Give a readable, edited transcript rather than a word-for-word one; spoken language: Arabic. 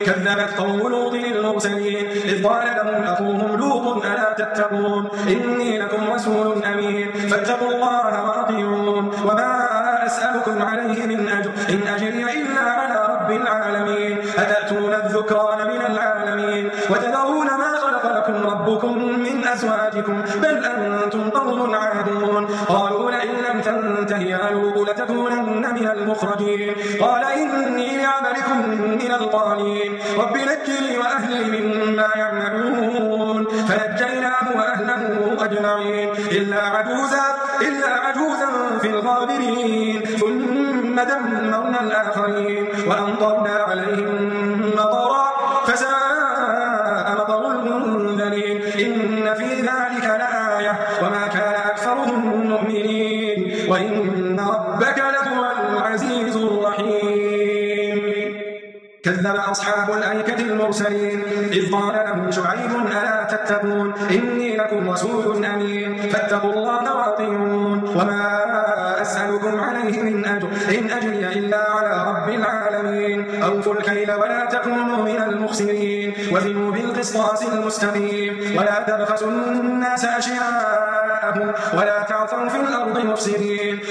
كذبت قوم لوط المرسلين إذ قال لهم أخوهم لوط ألا تتقون إني لكم رسول أمين فاتقوا الله وأطيعون وما أسألكم عليه من أجر إن أجري إلا على رب العالمين أتأتون الذكران من العالمين وتذرون ما خلق لكم ربكم من أزواجكم بل أنتم قوم عادون قالوا لئن لم تنته يا لوط لتكونن من المخرجين قال إني لعملكم من القالين رب نجني وأهلي مما يعملون فنجيناه وأهله أجمعين إلا عجوزا في الغابرين ثم دمرنا الآخرين وأمطرنا عليهم مطرا فساء مطر المنذرين إن في ذلك لآية وما كان أكثرهم مؤمنين وإن ربك لهو العزيز الرحيم كذب أصحاب الأيكة المرسلين إذ قال لهم شعيب ألا تتقون إني لكم رسول أمين فاتقوا الله وأطيعون وما أسألكم عليه من أجر إن أجري إلا على رب العالمين أوفوا الكيل ولا تكونوا من المخسرين وزنوا بالقسطاس المستقيم ولا تبخسوا الناس أشياءهم ولا تعثوا في الأرض مفسدين